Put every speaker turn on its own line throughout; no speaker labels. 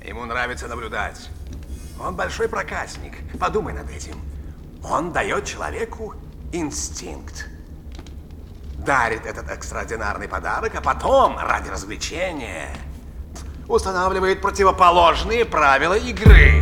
Ему нравится наблюдать. Он большой проказник. Подумай над этим. Он дает человеку инстинкт. Дарит этот экстраординарный подарок, а потом, ради развлечения, устанавливает противоположные правила игры.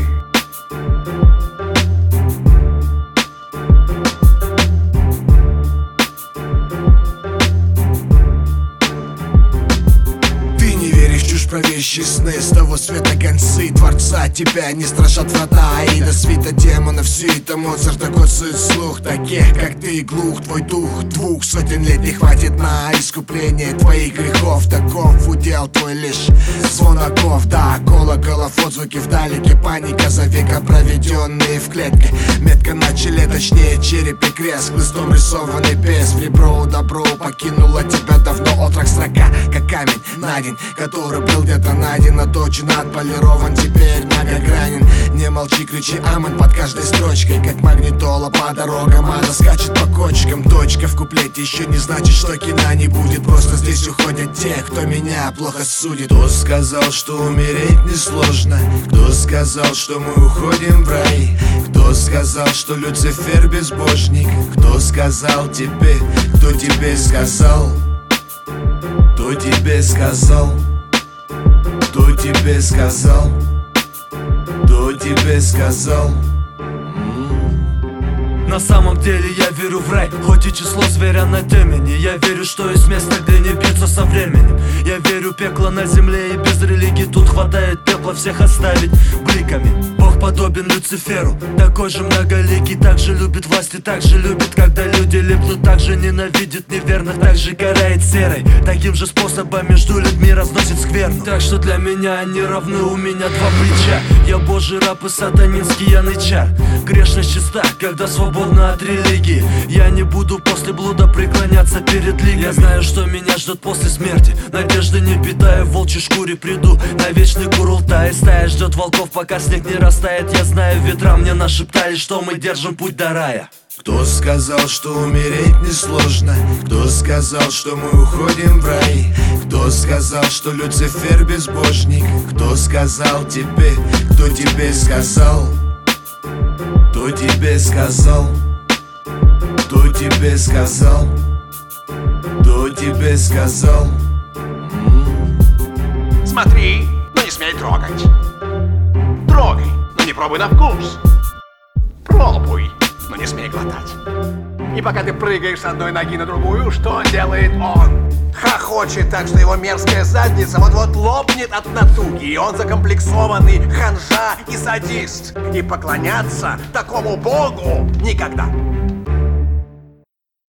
Про вещи сны, с того света гонцы Творца тебя не страшат врата Аида, свита демонов, сюита Моцарта косует слух таких, как ты, глух твой дух. 200 лет не хватит на искупление твоих грехов. Таков удел твой лишь звон оков. Да, колоколов, отзвуки вдалеке, паника за века, проведенные в клетке. Метка на челе, точнее черепе крест, хлыстом рисованный без. В ребро добро покинула тебя давно. Отрок строка, как камень на день, который был где-то найден, оточен, отполирован, теперь многогранен. Не молчи, кричи амон под каждой строчкой, как магнитола по дорогам. Она скачет по кочкам, точка в куплете еще не значит, что кино не будет. Просто здесь уходят те, кто меня плохо судит. Кто сказал, что умереть несложно? Кто сказал, что мы уходим в рай? Кто сказал, что Люцифер безбожник? Кто сказал тебе? Кто тебе сказал? Кто тебе сказал? Кто тебе сказал? Кто тебе сказал?
На самом деле я верю в рай, хоть и число зверя на темени. Я верю, что есть место, где не бьются со временем. Я верю, пекло на земле, и без религии тут хватает тепла всех оставить бликами. Бог подобен Люциферу, такой же многоликий, так же любит власти, так же любит, когда люди липнут, так же ненавидит неверных, так же карает серой. Таким же способом между людьми разносит скверну. Так что для меня они равны, у меня два плеча. Я божий раб и сатанинский янычар. Грешность чиста, когда свободна от религии. Я не буду после блуда преклоняться перед лигами. Я знаю, что меня ждет после смерти. Надежды не питаю, в волчьей шкуре приду на вечный Курултай. Стая ждет волков, пока снег не растает. Я знаю, ветра мне нашептали, что мы держим путь до рая.
Кто сказал, что умереть несложно? Кто сказал, что мы уходим в рай? Кто сказал, что Люцифер безбожник? Кто сказал тебе? Кто тебе сказал? Кто тебе сказал? Кто тебе сказал? Кто тебе сказал?
Смотри, но не смей трогать. Трогай, но не пробуй на вкус. Пробуй, но не смей глотать. И пока ты прыгаешь с одной ноги на другую, что делает он? Хохочет так, что его мерзкая задница вот-вот лопнет от натуги. И он закомплексованный ханжа и садист. И поклоняться такому богу никогда.